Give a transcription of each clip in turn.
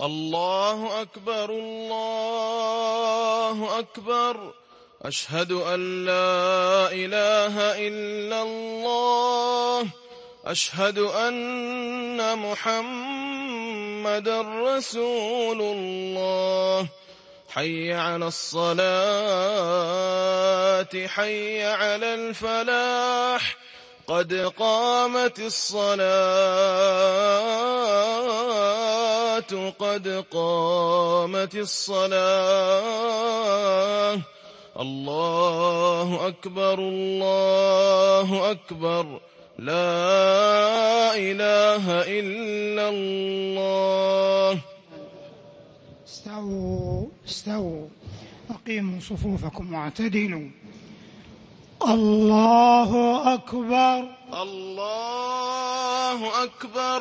الله أكبر الله أكبر. أشهد أن لا إله إلا الله. أشهد أن محمدا رسول الله. حي على الصلاة حي على الفلاح. قد قامت الصلاة قد قامت الصلاة. الله أكبر الله أكبر. لا إله إلا الله. استووا أقيموا صفوفكم واعتدلوا. الله أكبر الله أكبر.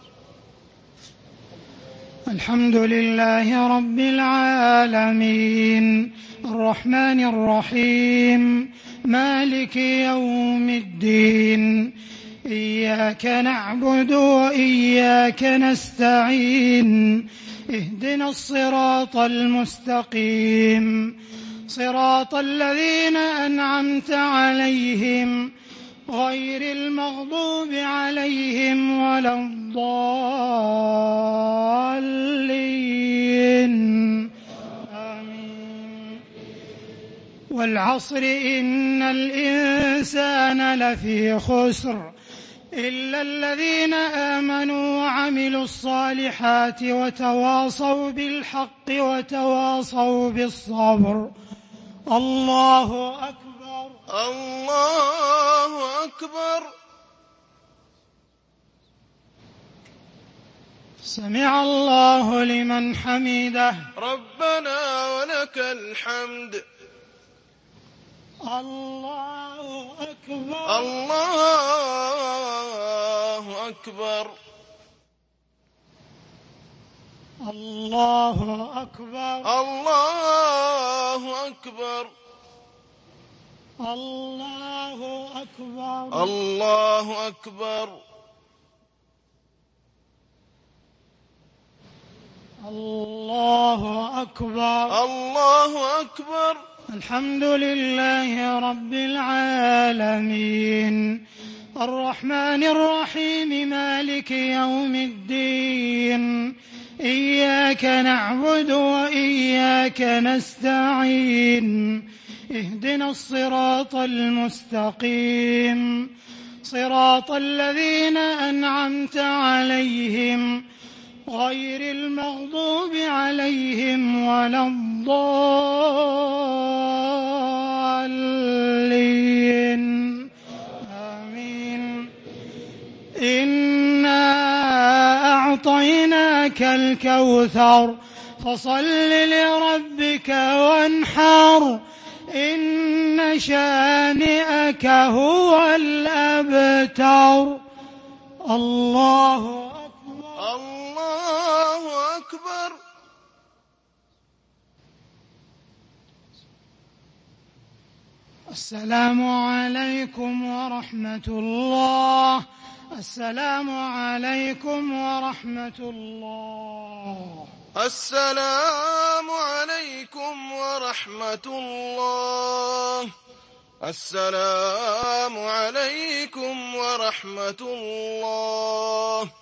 الحمد لله رب العالمين الرحمن الرحيم مالك يوم الدين. إياك نعبد وإياك نستعين. اهدنا الصراط المستقيم صراط الذين أنعمت عليهم غير المغضوب عليهم ولا الضالين. آمين. والعصر إن الإنسان لفي خسر إلا الذين آمنوا وعملوا الصالحات وتواصوا بالحق وتواصوا بالصبر. الله أكبر الله أكبر. سمع الله لمن حمده. ربنا ولك الحمد. الله أكبر الله أكبر. الله أكبر الله أكبر. الله أكبر الله أكبر. الله أكبر الله أكبر. الحمد لله رب العالمين الرحمن الرحيم مالك يوم الدين. إياك نعبد وإياك نستعين. اهدنا الصراط المستقيم صراط الذين أنعمت عليهم غير المغضوب عليهم ولا الضالين. آمين. إنا أعطيناك الكوثر فصل لربك وانحر. إن شانئك هو الأبتر. الله أكبر الله أكبر. السلام عليكم ورحمة الله. السلام عليكم ورحمة الله. السلام عليكم ورحمة الله. السلام عليكم ورحمة الله.